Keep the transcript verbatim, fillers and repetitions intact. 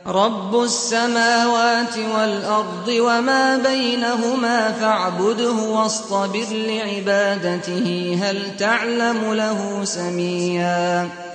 رب السماوات والأرض وما بينهما فاعبده واصطبر لعبادته هل تعلم له سميا